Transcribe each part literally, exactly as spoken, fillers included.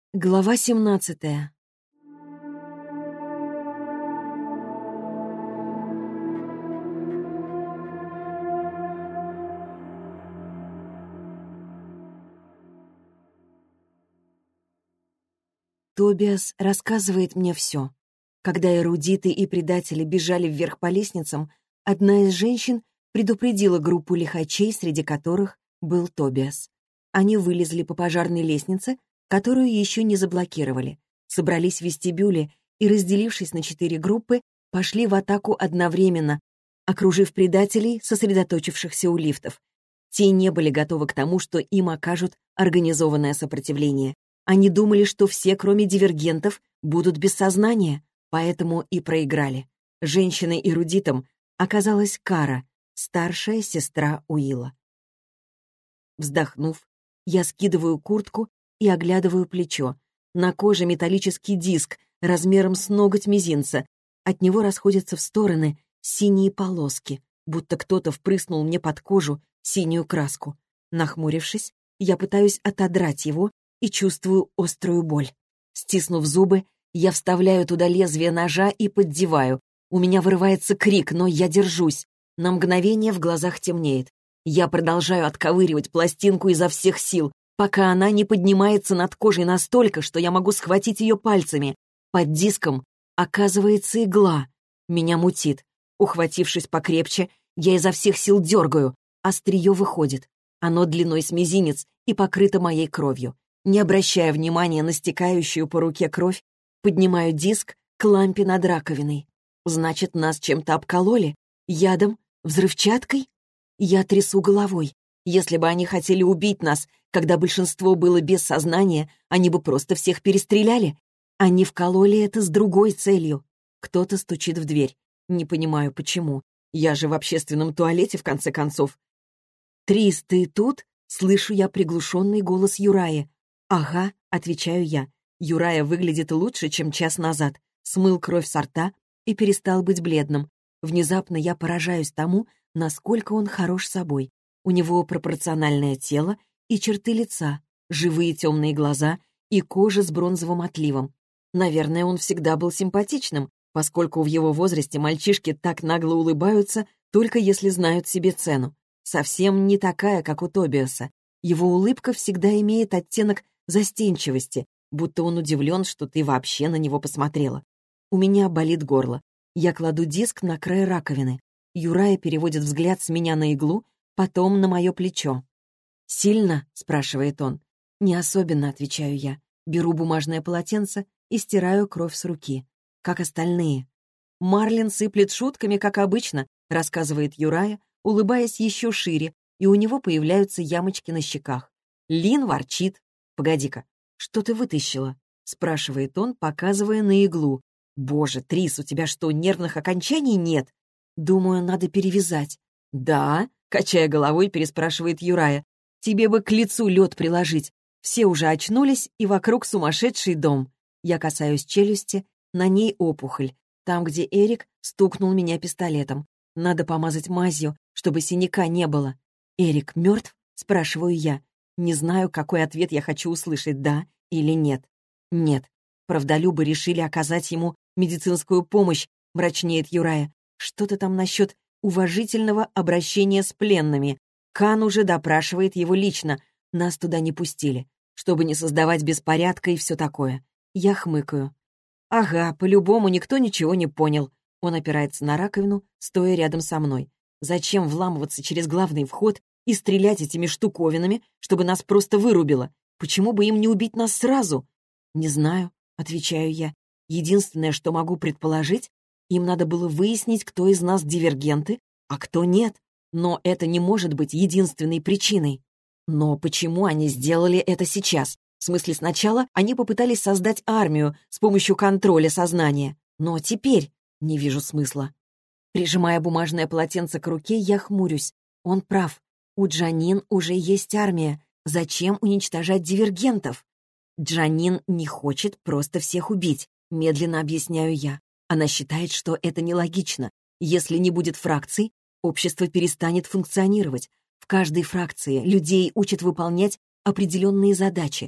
Глава семнадцатая. Тобиас рассказывает мне все. Когда эрудиты и предатели бежали вверх по лестницам, одна из женщин предупредила группу лихачей, среди которых был Тобиас. Они вылезли по пожарной лестнице, которую еще не заблокировали, собрались в вестибюле и, разделившись на четыре группы, пошли в атаку одновременно, окружив предателей, сосредоточившихся у лифтов. Те не были готовы к тому, что им окажут организованное сопротивление. Они думали, что все, кроме дивергентов, будут без сознания, поэтому и проиграли. Женщиной-эрудитом оказалась Кара, старшая сестра Уилла. Вздохнув, я скидываю куртку и оглядываю плечо. На коже металлический диск размером с ноготь мизинца. От него расходятся в стороны синие полоски, будто кто-то впрыснул мне под кожу синюю краску. Нахмурившись, я пытаюсь отодрать его и чувствую острую боль. Стиснув зубы, я вставляю туда лезвие ножа и поддеваю. У меня вырывается крик, но я держусь. На мгновение в глазах темнеет. Я продолжаю отковыривать пластинку изо всех сил, пока она не поднимается над кожей настолько, что я могу схватить ее пальцами. Под диском оказывается игла. Меня мутит. Ухватившись покрепче, я изо всех сил дергаю. Острие выходит. Оно длиной с мизинец и покрыто моей кровью. Не обращая внимания на стекающую по руке кровь, поднимаю диск к лампе над раковиной. Значит, нас чем-то обкололи? Ядом? Взрывчаткой? Я трясу головой. Если бы они хотели убить нас, когда большинство было без сознания, они бы просто всех перестреляли. Они вкололи это с другой целью. Кто-то стучит в дверь. Не понимаю, почему. Я же в общественном туалете, в конце концов. «Трис, ты тут?» — слышу я приглушенный голос Юраи. «Ага», — отвечаю я. Юрая выглядит лучше, чем час назад. Смыл кровь со рта и перестал быть бледным. Внезапно я поражаюсь тому, насколько он хорош собой. У него пропорциональное тело и черты лица, живые темные глаза и кожа с бронзовым отливом. Наверное, он всегда был симпатичным, поскольку в его возрасте мальчишки так нагло улыбаются, только если знают себе цену. Совсем не такая, как у Тобиаса. Его улыбка всегда имеет оттенок застенчивости, будто он удивлен, что ты вообще на него посмотрела. У меня болит горло. Я кладу диск на край раковины. Юрая переводит взгляд с меня на иглу, потом на мое плечо. «Сильно?» — спрашивает он. «Не особенно», — отвечаю я. Беру бумажное полотенце и стираю кровь с руки. Как остальные. «Марлин сыплет шутками, как обычно», — рассказывает Юрая, улыбаясь еще шире, и у него появляются ямочки на щеках. Лин ворчит. «Погоди-ка, что ты вытащила?» — спрашивает он, показывая на иглу. «Боже, Трис, у тебя что, нервных окончаний нет?» «Думаю, надо перевязать». «Да?» — качая головой, переспрашивает Юрая. «Тебе бы к лицу лед приложить. Все уже очнулись, и вокруг сумасшедший дом». Я касаюсь челюсти, на ней опухоль, там, где Эрик стукнул меня пистолетом. Надо помазать мазью, чтобы синяка не было. «Эрик мертв?» — спрашиваю я. Не знаю, какой ответ я хочу услышать, да или нет. «Нет». Правдолюбы решили оказать ему медицинскую помощь, мрачнеет Юрая. Что-то там насчет уважительного обращения с пленными. Кан уже допрашивает его лично. Нас туда не пустили, чтобы не создавать беспорядка и все такое. Я хмыкаю. «Ага, по-любому никто ничего не понял». Он опирается на раковину, стоя рядом со мной. «Зачем вламываться через главный вход и стрелять этими штуковинами, чтобы нас просто вырубило? Почему бы им не убить нас сразу?» «Не знаю», — отвечаю я. «Единственное, что могу предположить, им надо было выяснить, кто из нас дивергенты, а кто нет. Но это не может быть единственной причиной». «Но почему они сделали это сейчас? В смысле, сначала они попытались создать армию с помощью контроля сознания. Но теперь не вижу смысла». Прижимая бумажное полотенце к руке, я хмурюсь. Он прав. У Джанин уже есть армия. Зачем уничтожать дивергентов? Джанин не хочет просто всех убить, медленно объясняю я. Она считает, что это нелогично. Если не будет фракций, общество перестанет функционировать. В каждой фракции людей учат выполнять определенные задачи.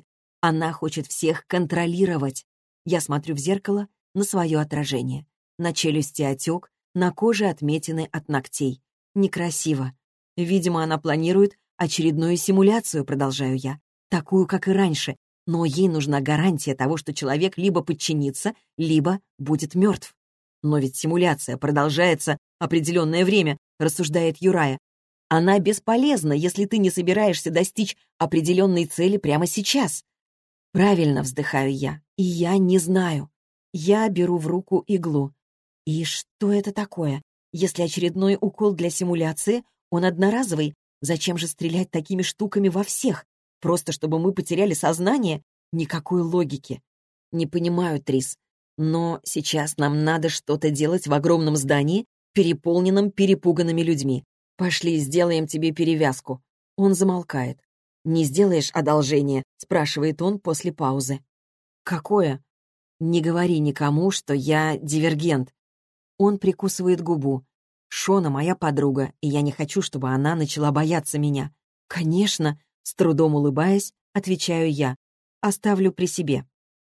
Она хочет всех контролировать. Я смотрю в зеркало на свое отражение. На челюсти отек, на коже отметины от ногтей. Некрасиво. Видимо, она планирует очередную симуляцию, продолжаю я. Такую, как и раньше. Но ей нужна гарантия того, что человек либо подчинится, либо будет мертв. Но ведь симуляция продолжается определенное время, рассуждает Юрая. Она бесполезна, если ты не собираешься достичь определенной цели прямо сейчас. Правильно, вздыхаю я. И я не знаю. Я беру в руку иглу. И что это такое? Если очередной укол для симуляции, он одноразовый, зачем же стрелять такими штуками во всех? Просто чтобы мы потеряли сознание? Никакой логики. Не понимаю, Трис. Но сейчас нам надо что-то делать в огромном здании, переполненном перепуганными людьми. Пошли, сделаем тебе перевязку. Он замолкает. «Не сделаешь одолжение?» — спрашивает он после паузы. «Какое?» «Не говори никому, что я дивергент». Он прикусывает губу. «Шона моя подруга, и я не хочу, чтобы она начала бояться меня». «Конечно», — с трудом улыбаясь, отвечаю я. «Оставлю при себе».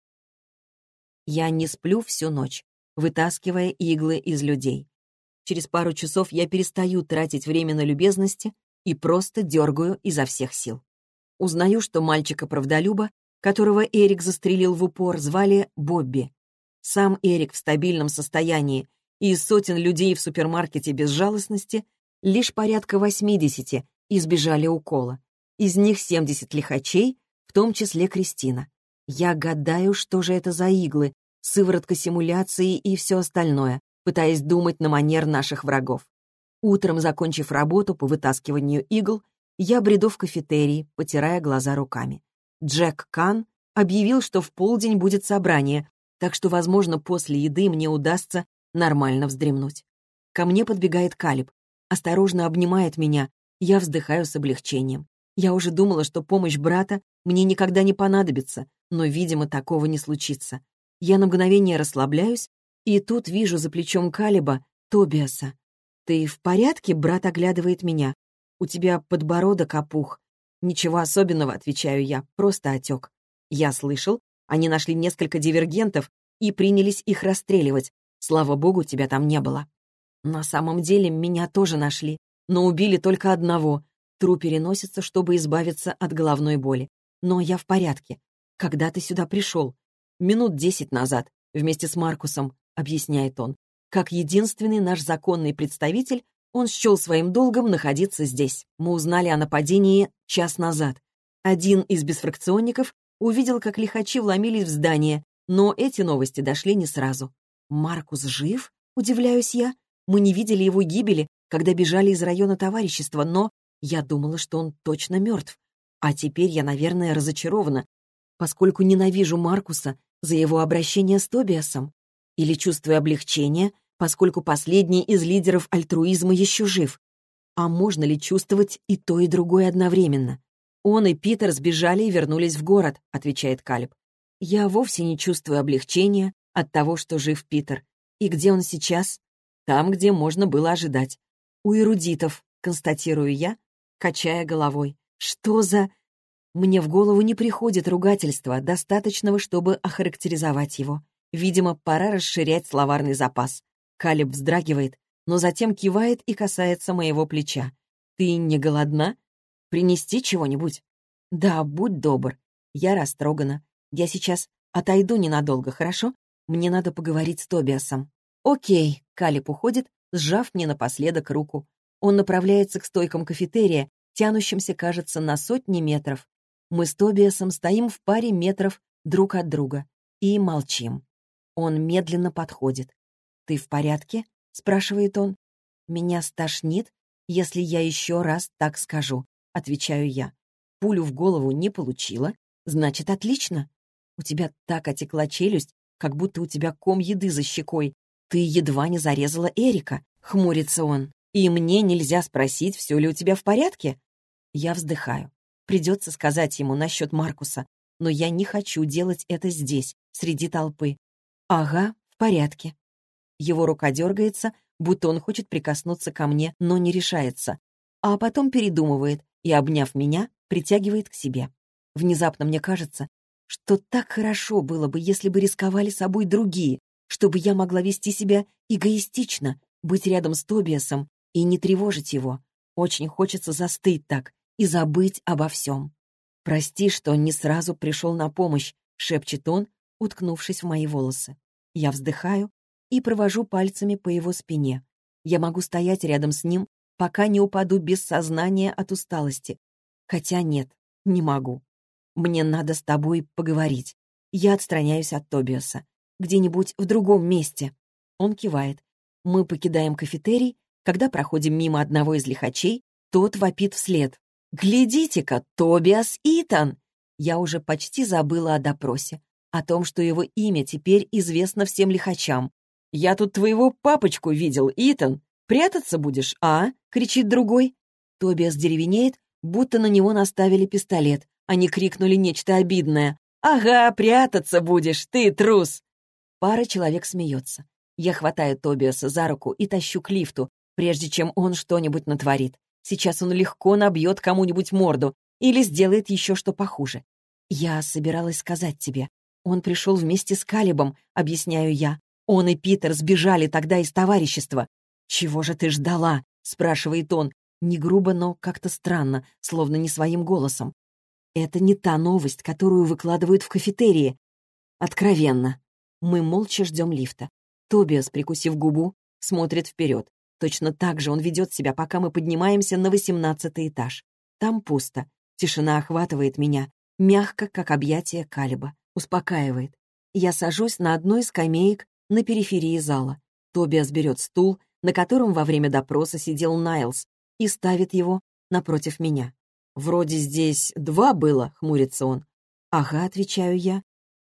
Я не сплю всю ночь, вытаскивая иглы из людей. Через пару часов я перестаю тратить время на любезности и просто дергаю изо всех сил. Узнаю, что мальчика-правдолюба, которого Эрик застрелил в упор, звали Бобби. Сам Эрик в стабильном состоянии, и из сотен людей в супермаркете безжалостности лишь порядка восьмидесяти избежали укола. Из них семьдесят лихачей, в том числе Кристина. Я гадаю, что же это за иглы, сыворотка симуляции и все остальное, пытаясь думать на манер наших врагов. Утром, закончив работу по вытаскиванию игл, я бреду в кафетерий, потирая глаза руками. Джек Кан объявил, что в полдень будет собрание, так что, возможно, после еды мне удастся нормально вздремнуть. Ко мне подбегает Калиб, осторожно обнимает меня, я вздыхаю с облегчением. Я уже думала, что помощь брата мне никогда не понадобится, но, видимо, такого не случится. Я на мгновение расслабляюсь, и тут вижу за плечом Калиба Тобиаса. «Ты в порядке?» — брат оглядывает меня. «У тебя подбородок опух». «Ничего особенного», — отвечаю я, — «просто отек». Я слышал, они нашли несколько дивергентов и принялись их расстреливать. Слава богу, тебя там не было. На самом деле меня тоже нашли, но убили только одного. Тру переносится, чтобы избавиться от головной боли. Но я в порядке. Когда ты сюда пришел? Минут десять назад, вместе с Маркусом, объясняет он. Как единственный наш законный представитель, он счел своим долгом находиться здесь. Мы узнали о нападении час назад. Один из бесфракционников увидел, как лихачи вломились в здание, но эти новости дошли не сразу. «Маркус жив?» — удивляюсь я. Мы не видели его гибели, когда бежали из района товарищества, но я думала, что он точно мертв. А теперь я, наверное, разочарована, поскольку ненавижу Маркуса за его обращение с Тобиасом. Или чувствую облегчение, поскольку последний из лидеров альтруизма еще жив. А можно ли чувствовать и то, и другое одновременно? «Он и Питер сбежали и вернулись в город», — отвечает Калиб. «Я вовсе не чувствую облегчения от того, что жив Питер. И где он сейчас?» «Там, где можно было ожидать. У эрудитов», — констатирую я, качая головой. «Что за...» Мне в голову не приходит ругательства, достаточного, чтобы охарактеризовать его. Видимо, пора расширять словарный запас. Калиб вздрагивает, но затем кивает и касается моего плеча. «Ты не голодна? Принести чего-нибудь?» «Да, будь добр. Я растрогана. Я сейчас отойду ненадолго, хорошо? Мне надо поговорить с Тобиасом». «Окей», — Калиб уходит, сжав мне напоследок руку. Он направляется к стойкам кафетерия, тянущимся, кажется, на сотни метров. Мы с Тобиасом стоим в паре метров друг от друга и молчим. Он медленно подходит. «Ты в порядке?» — спрашивает он. «Меня стошнит, если я еще раз так скажу», — отвечаю я. «Пулю в голову не получила, значит, отлично. У тебя так отекла челюсть, как будто у тебя ком еды за щекой. Ты едва не зарезала Эрика», — хмурится он. «И мне нельзя спросить, все ли у тебя в порядке?» Я вздыхаю. Придется сказать ему насчет Маркуса, но я не хочу делать это здесь, среди толпы. «Ага, в порядке». Его рука дергается, будто он хочет прикоснуться ко мне, но не решается. А потом передумывает и, обняв меня, притягивает к себе. Внезапно мне кажется, что так хорошо было бы, если бы рисковали собой другие, чтобы я могла вести себя эгоистично, быть рядом с Тобиасом и не тревожить его. Очень хочется застыть так и забыть обо всем. «Прости, что не сразу пришел на помощь», — шепчет он, уткнувшись в мои волосы. Я вздыхаю и провожу пальцами по его спине. Я могу стоять рядом с ним, пока не упаду без сознания от усталости. Хотя нет, не могу. Мне надо с тобой поговорить. Я отстраняюсь от Тобиаса. Где-нибудь в другом месте. Он кивает. Мы покидаем кафетерий. Когда проходим мимо одного из лихачей, тот вопит вслед. «Глядите-ка, Тобиас Итан!» Я уже почти забыла о допросе, о том, что его имя теперь известно всем лихачам. «Я тут твоего папочку видел, Итан. Прятаться будешь, а?» — кричит другой. Тобиас деревенеет, будто на него наставили пистолет. Они крикнули нечто обидное. «Ага, прятаться будешь, ты трус!» Пара человек смеется. Я хватаю Тобиаса за руку и тащу к лифту, прежде чем он что-нибудь натворит. Сейчас он легко набьет кому-нибудь морду или сделает еще что похуже. «Я собиралась сказать тебе. Он пришел вместе с Калибом», — объясняю я. «Он и Питер сбежали тогда из товарищества». «Чего же ты ждала?» — спрашивает он. Не грубо, но как-то странно, словно не своим голосом. Это не та новость, которую выкладывают в кафетерии. Откровенно. Мы молча ждем лифта. Тобиас, прикусив губу, смотрит вперед. Точно так же он ведет себя, пока мы поднимаемся на восемнадцатый этаж. Там пусто. Тишина охватывает меня, мягко, как объятие Калиба. Успокаивает. Я сажусь на одной из скамеек на периферии зала. Тобиас берет стул, на котором во время допроса сидел Найлс, и ставит его напротив меня. «Вроде здесь два было», — хмурится он. «Ага», — отвечаю я.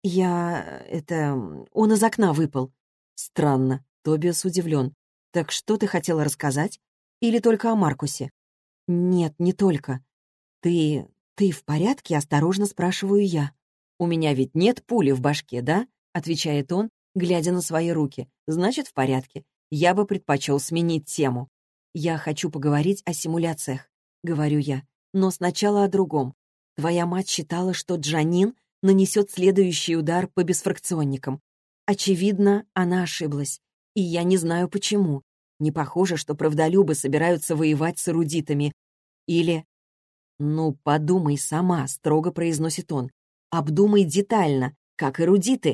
«Я... это... он из окна выпал». «Странно», — Тобиас удивлен. «Так что ты хотела рассказать? Или только о Маркусе?» «Нет, не только. Ты... ты в порядке?» — осторожно спрашиваю я. «У меня ведь нет пули в башке, да?» — отвечает он, глядя на свои руки. «Значит, в порядке. Я бы предпочел сменить тему. Я хочу поговорить о симуляциях», — говорю я. «Но сначала о другом. Твоя мать считала, что Джанин нанесет следующий удар по бесфракционникам. Очевидно, она ошиблась. И я не знаю почему. Не похоже, что правдолюбы собираются воевать с эрудитами. Или... «Ну, подумай сама», — строго произносит он. «Обдумай детально, как эрудиты».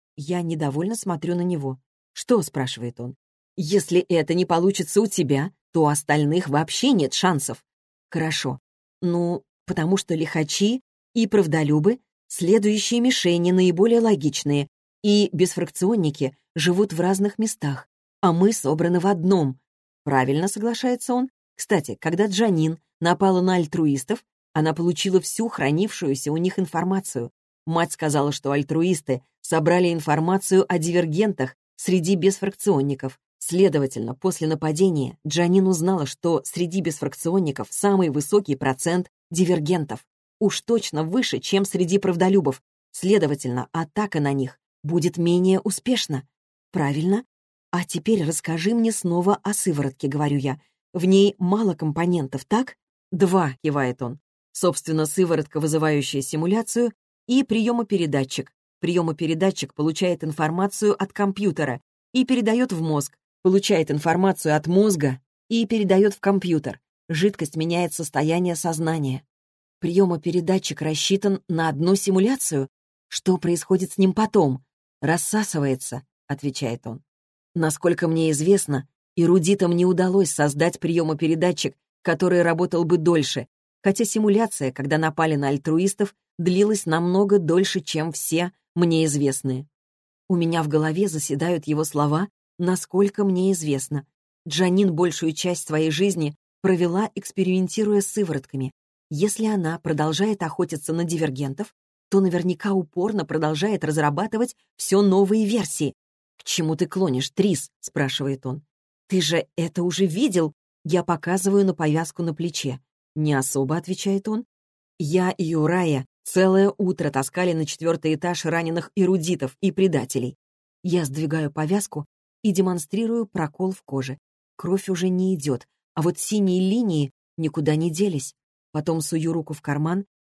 Я недовольно смотрю на него. «Что?» — спрашивает он. «Если это не получится у тебя, то у остальных вообще нет шансов». «Хорошо. Ну, потому что лихачи и правдолюбы — следующие мишени, наиболее логичные, и бесфракционники живут в разных местах, а мы собраны в одном». «Правильно», — соглашается он. «Кстати, когда Джанин напала на альтруистов, она получила всю хранившуюся у них информацию. Мать сказала, что альтруисты собрали информацию о дивергентах среди бесфракционников. Следовательно, после нападения Джанин узнала, что среди бесфракционников самый высокий процент дивергентов. Уж точно выше, чем среди правдолюбов. Следовательно, атака на них будет менее успешна. Правильно? А теперь расскажи мне снова о сыворотке, говорю я. В ней мало компонентов, так? Два, кивает он. Собственно, сыворотка, вызывающая симуляцию, и приемопередатчик. Приемопередатчик получает информацию от компьютера и передает в мозг, получает информацию от мозга и передает в компьютер. Жидкость меняет состояние сознания. Приемопередатчик рассчитан на одну симуляцию. Что происходит с ним потом? Рассасывается, отвечает он. Насколько мне известно, эрудитам не удалось создать приемопередатчик, который работал бы дольше, хотя симуляция, когда напали на альтруистов, длилась намного дольше, чем все мне известные. У меня в голове заседают его слова «насколько мне известно». Джанин большую часть своей жизни провела, экспериментируя с сыворотками. Если она продолжает охотиться на дивергентов, то наверняка упорно продолжает разрабатывать все новые версии. «К чему ты клонишь, Трис?» — спрашивает он. «Ты же это уже видел?» Я показываю на повязку на плече. «Не особо», — отвечает он. «Я и Юрая целое утро таскали на четвертый этаж раненых эрудитов и предателей. Я сдвигаю повязку и демонстрирую прокол в коже. Кровь уже не идет, а вот синие линии никуда не делись. Потом сую руку в карман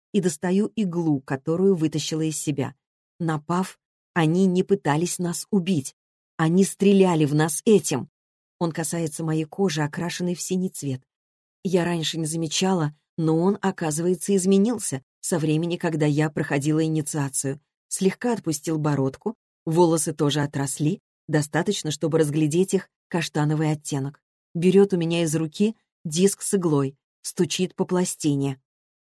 и достаю иглу, которую вытащила из себя. Напав, они не пытались нас убить. Они стреляли в нас этим. Он касается моей кожи, окрашенной в синий цвет. Я раньше не замечала, но он, оказывается, изменился со времени, когда я проходила инициацию. Слегка отпустил бородку, волосы тоже отросли, достаточно, чтобы разглядеть их каштановый оттенок. Берет у меня из руки диск с иглой, стучит по пластине.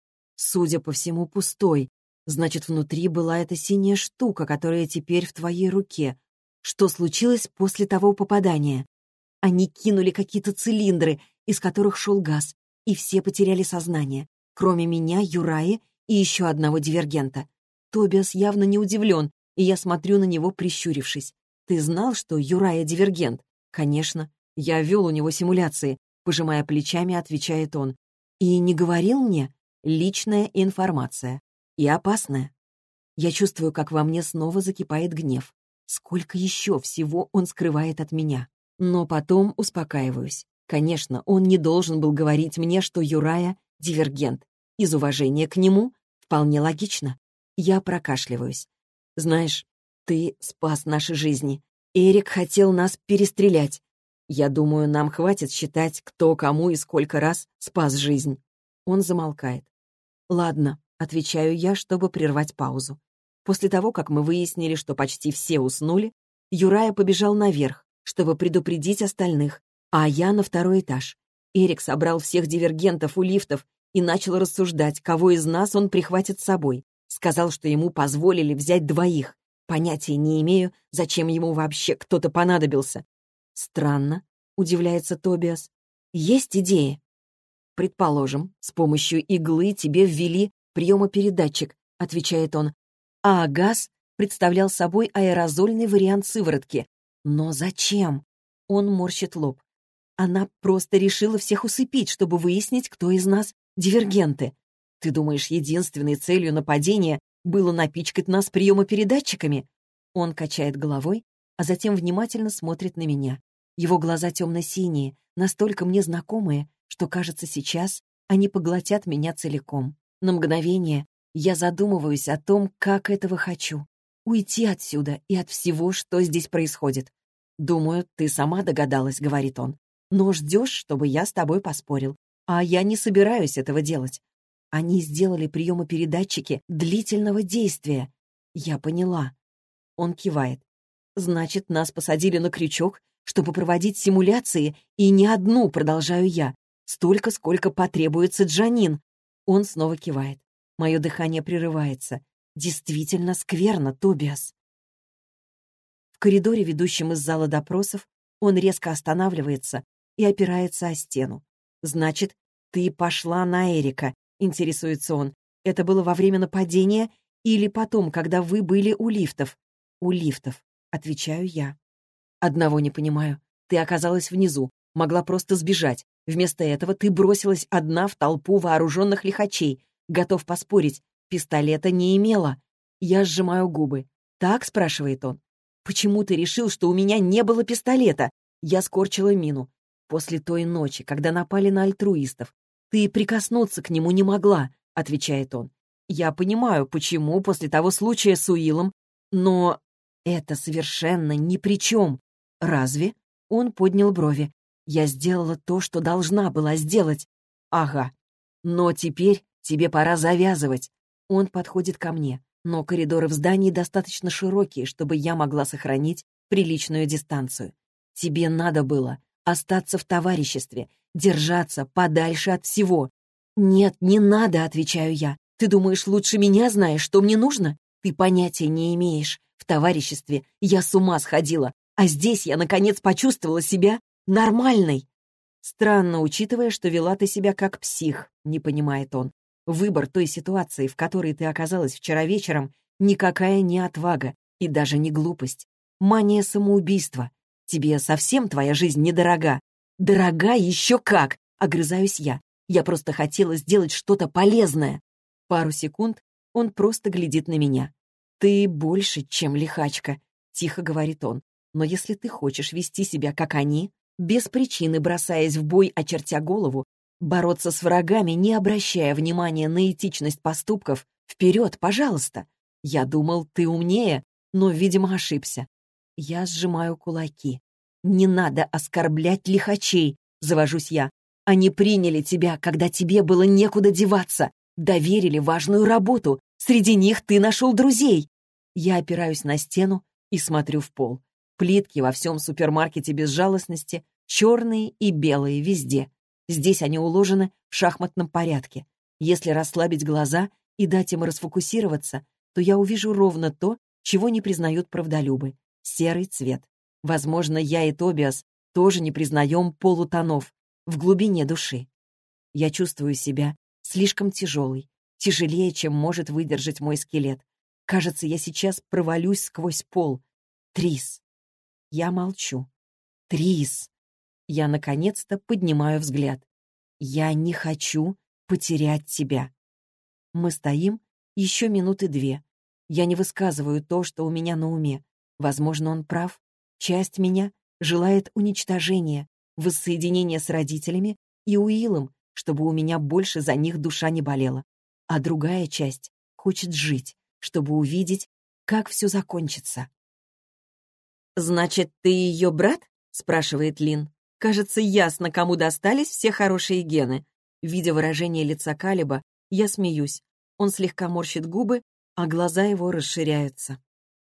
Судя по всему, пустой. Значит, внутри была эта синяя штука, которая теперь в твоей руке. Что случилось после того попадания? Они кинули какие-то цилиндры, из которых шел газ, и все потеряли сознание, кроме меня, Юраи и еще одного дивергента. Тобиас явно не удивлен, и я смотрю на него, прищурившись. «Ты знал, что Юрая дивергент?» «Конечно. Я вел у него симуляции», — пожимая плечами, отвечает он. «И не говорил мне? Личная информация. И опасная». Я чувствую, как во мне снова закипает гнев. Сколько еще всего он скрывает от меня. Но потом успокаиваюсь. Конечно, он не должен был говорить мне, что Юрая — дивергент. Из уважения к нему вполне логично. Я прокашливаюсь. «Знаешь, ты спас наши жизни. Эрик хотел нас перестрелять. Я думаю, нам хватит считать, кто кому и сколько раз спас жизнь». Он замолкает. «Ладно», — отвечаю я, чтобы прервать паузу. После того, как мы выяснили, что почти все уснули, Юрая побежал наверх, чтобы предупредить остальных, а я на второй этаж. Эрик собрал всех дивергентов у лифтов и начал рассуждать, кого из нас он прихватит с собой. Сказал, что ему позволили взять двоих. Понятия не имею, зачем ему вообще кто-то понадобился. «Странно», — удивляется Тобиас. «Есть идеи?» «Предположим, с помощью иглы тебе ввели приемопередатчик», — отвечает он. «А газ представлял собой аэрозольный вариант сыворотки. Но зачем?» Он морщит лоб. «Она просто решила всех усыпить, чтобы выяснить, кто из нас дивергенты. Ты думаешь, единственной целью нападения было напичкать нас приемопередатчиками?» Он качает головой, а затем внимательно смотрит на меня. Его глаза темно-синие, настолько мне знакомые, что, кажется, сейчас они поглотят меня целиком. На мгновение я задумываюсь о том, как этого хочу. Уйти отсюда и от всего, что здесь происходит. «Думаю, ты сама догадалась», — говорит он. «Но ждешь, чтобы я с тобой поспорил. А я не собираюсь этого делать. Они сделали приемопередатчики длительного действия. Я поняла». Он кивает. «Значит, нас посадили на крючок, чтобы проводить симуляции, и не одну, продолжаю я. Столько, сколько потребуется Джанин». Он снова кивает. Мое дыхание прерывается. Действительно скверно, Тобиас. В коридоре, ведущем из зала допросов, он резко останавливается и опирается о стену. «Значит, ты пошла на Эрика», — интересуется он. «Это было во время нападения или потом, когда вы были у лифтов?» «У лифтов», — отвечаю я. «Одного не понимаю. Ты оказалась внизу, могла просто сбежать. Вместо этого ты бросилась одна в толпу вооруженных лихачей. Готов поспорить, пистолета не имела». Я сжимаю губы. «Так?» — спрашивает он. «Почему ты решил, что у меня не было пистолета?» Я скорчила мину. «После той ночи, когда напали на альтруистов, ты прикоснуться к нему не могла», — отвечает он. «Я понимаю, почему после того случая с Уиллом, но это совершенно ни при чем». «Разве?» — он поднял брови. «Я сделала то, что должна была сделать». «Ага. Но теперь тебе пора завязывать». Он подходит ко мне, но коридоры в здании достаточно широкие, чтобы я могла сохранить приличную дистанцию. «Тебе надо было остаться в товариществе, держаться подальше от всего». «Нет, не надо», — отвечаю я. «Ты думаешь, лучше меня знаешь, что мне нужно? Ты понятия не имеешь. В товариществе я с ума сходила, а здесь я, наконец, почувствовала себя нормальной». «Странно, учитывая, что вела ты себя как псих», — не понимает он. «Выбор той ситуации, в которой ты оказалась вчера вечером, никакая не отвага и даже не глупость. Мания самоубийства. Тебе совсем твоя жизнь недорога». «Дорога еще как!» — огрызаюсь я. «Я просто хотела сделать что-то полезное». Пару секунд он просто глядит на меня. «Ты больше, чем лихачка», — тихо говорит он. «Но если ты хочешь вести себя, как они, без причины бросаясь в бой, очертя голову, Бороться с врагами, не обращая внимания на этичность поступков, вперед, пожалуйста. Я думал, ты умнее, но, видимо, ошибся. Я сжимаю кулаки. Не надо оскорблять лихачей, завожусь я. Они приняли тебя, когда тебе было некуда деваться. Доверили важную работу. Среди них ты нашел друзей. Я опираюсь на стену и смотрю в пол. Плитки во всем супермаркете безжалостности, черные и белые везде. Здесь они уложены в шахматном порядке. Если расслабить глаза и дать им расфокусироваться, то я увижу ровно то, чего не признают правдолюбы — серый цвет. Возможно, я и Тобиас тоже не признаем полутонов в глубине души. Я чувствую себя слишком тяжелой, тяжелее, чем может выдержать мой скелет. Кажется, я сейчас провалюсь сквозь пол. Трис. Я молчу. Трис. Я, наконец-то, поднимаю взгляд. Я не хочу потерять тебя. Мы стоим еще минуты две. Я не высказываю то, что у меня на уме. Возможно, он прав. Часть меня желает уничтожения, воссоединения с родителями и Уиллом, чтобы у меня больше за них душа не болела. А другая часть хочет жить, чтобы увидеть, как все закончится. «Значит, ты ее брат?» — спрашивает Лин. Кажется, ясно, кому достались все хорошие гены. Видя выражение лица Калеба, я смеюсь. Он слегка морщит губы, а глаза его расширяются.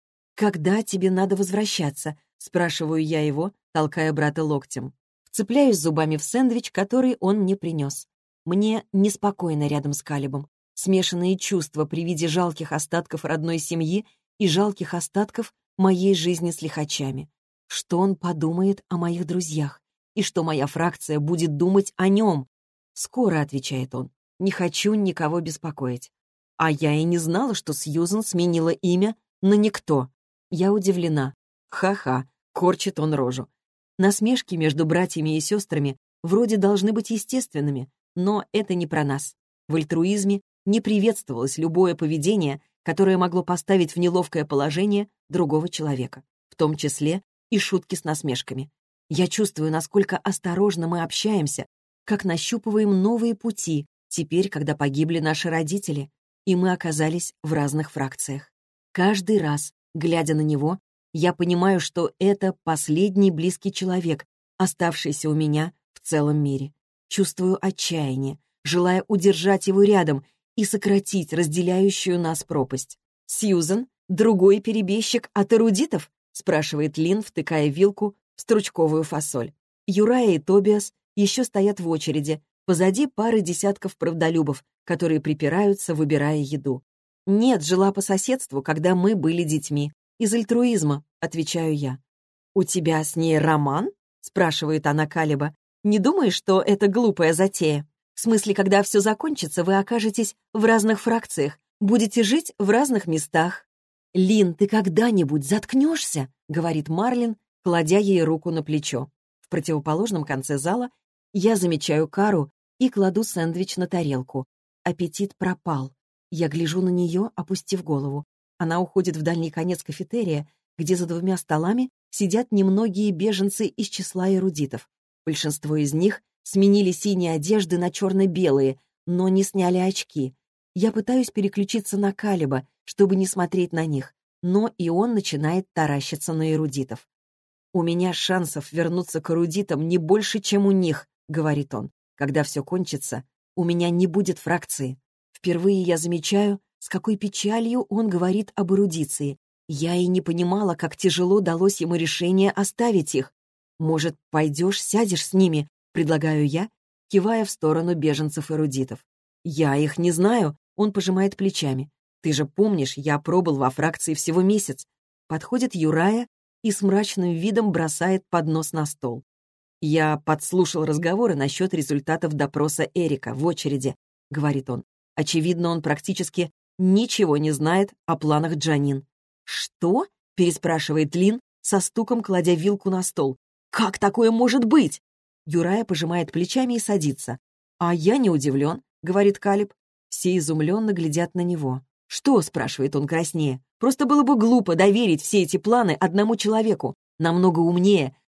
«Когда тебе надо возвращаться?» — спрашиваю я его, толкая брата локтем. Вцепляюсь зубами в сэндвич, который он мне принес. Мне неспокойно рядом с Калебом. Смешанные чувства при виде жалких остатков родной семьи и жалких остатков моей жизни с лихачами. Что он подумает о моих друзьях? И что моя фракция будет думать о нем? «Скоро», — отвечает он, — «не хочу никого беспокоить». А я и не знала, что Сьюзен сменила имя на никто. Я удивлена. Ха-ха, корчит он рожу. Насмешки между братьями и сестрами вроде должны быть естественными, но это не про нас. В альтруизме не приветствовалось любое поведение, которое могло поставить в неловкое положение другого человека, в том числе и шутки с насмешками. Я чувствую, насколько осторожно мы общаемся, как нащупываем новые пути, теперь, когда погибли наши родители, и мы оказались в разных фракциях. Каждый раз, глядя на него, я понимаю, что это последний близкий человек, оставшийся у меня в целом мире. Чувствую отчаяние, желая удержать его рядом и сократить разделяющую нас пропасть. «Сьюзен, другой перебежчик от эрудитов?» — спрашивает Лин, втыкая вилку в стручковую фасоль. Юрая и Тобиас еще стоят в очереди, позади пары десятков правдолюбов, которые припираются, выбирая еду. «Нет, жила по соседству, когда мы были детьми. Из альтруизма», — отвечаю я. «У тебя с ней роман?» — спрашивает она Калеба. «Не думаешь, что это глупая затея? В смысле, когда все закончится, вы окажетесь в разных фракциях, будете жить в разных местах». «Лин, ты когда-нибудь заткнешься?» — говорит Марлин, кладя ей руку на плечо. В противоположном конце зала я замечаю Кару и кладу сэндвич на тарелку. Аппетит пропал. Я гляжу на нее, опустив голову. Она уходит в дальний конец кафетерия, где за двумя столами сидят немногие беженцы из числа эрудитов. Большинство из них сменили синие одежды на черно-белые, но не сняли очки. Я пытаюсь переключиться на Калеба, чтобы не смотреть на них, но и он начинает таращиться на эрудитов. «У меня шансов вернуться к эрудитам не больше, чем у них», — говорит он. «Когда все кончится, у меня не будет фракции». Впервые я замечаю, с какой печалью он говорит об эрудиции. Я и не понимала, как тяжело далось ему решение оставить их. «Может, пойдешь, сядешь с ними?» — предлагаю я, кивая в сторону беженцев-эрудитов. «Я их не знаю», — он пожимает плечами. «Ты же помнишь, я пробыл во фракции всего месяц». Подходит Юрая и с мрачным видом бросает поднос на стол. «Я подслушал разговоры насчет результатов допроса Эрика в очереди», — говорит он. Очевидно, он практически ничего не знает о планах Джанин. «Что?» — переспрашивает Лин, со стуком кладя вилку на стол. «Как такое может быть?» Юрая пожимает плечами и садится. «А я не удивлен», — говорит Калеб. Все изумленно глядят на него. «Что?» — спрашивает он краснее. «Просто было бы глупо доверить все эти планы одному человеку. Намного умнее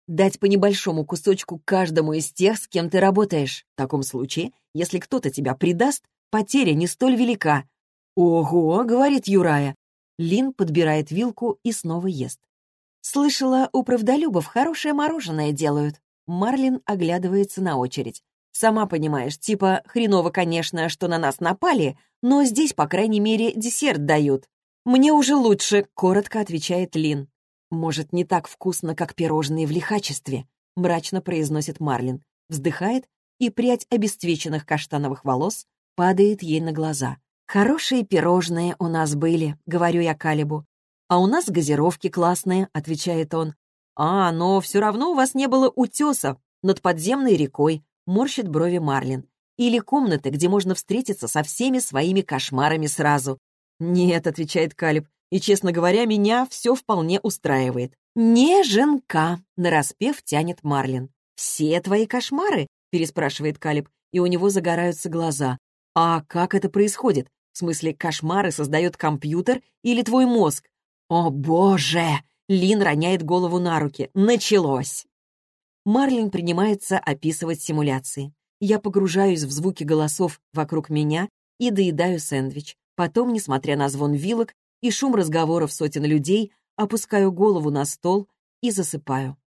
Дать по небольшому кусочку каждому из тех, с кем ты работаешь. В таком случае, если кто-то тебя предаст, потеря не столь велика. «Ого!» — говорит Юрая. Лин подбирает вилку и снова ест. «Слышала, у правдолюбов хорошее мороженое делают». Марлин оглядывается на очередь. «Сама понимаешь, типа, хреново, конечно, что на нас напали, но здесь, по крайней мере, десерт дают». «Мне уже лучше», — коротко отвечает Лин. «Может, не так вкусно, как пирожные в лихачестве», — мрачно произносит Марлин, вздыхает, и прядь обесцвеченных каштановых волос падает ей на глаза. «Хорошие пирожные у нас были», — говорю я Калебу. «А у нас газировки классные», — отвечает он. «А, но все равно у вас не было утесов над подземной рекой», — морщит брови Марлин. «Или комнаты, где можно встретиться со всеми своими кошмарами сразу». «Нет», — отвечает Калеб, «и, честно говоря, меня все вполне устраивает». «Неженка», — нараспев тянет Марлин. «Все твои кошмары?» — переспрашивает Калеб, и у него загораются глаза. «А как это происходит? В смысле, кошмары создает компьютер или твой мозг?» «О, боже!» — Лин роняет голову на руки. «Началось!» Марлин принимается описывать симуляции. Я погружаюсь в звуки голосов вокруг меня и доедаю сэндвич. Потом, несмотря на звон вилок и шум разговоров сотен людей, опускаю голову на стол и засыпаю.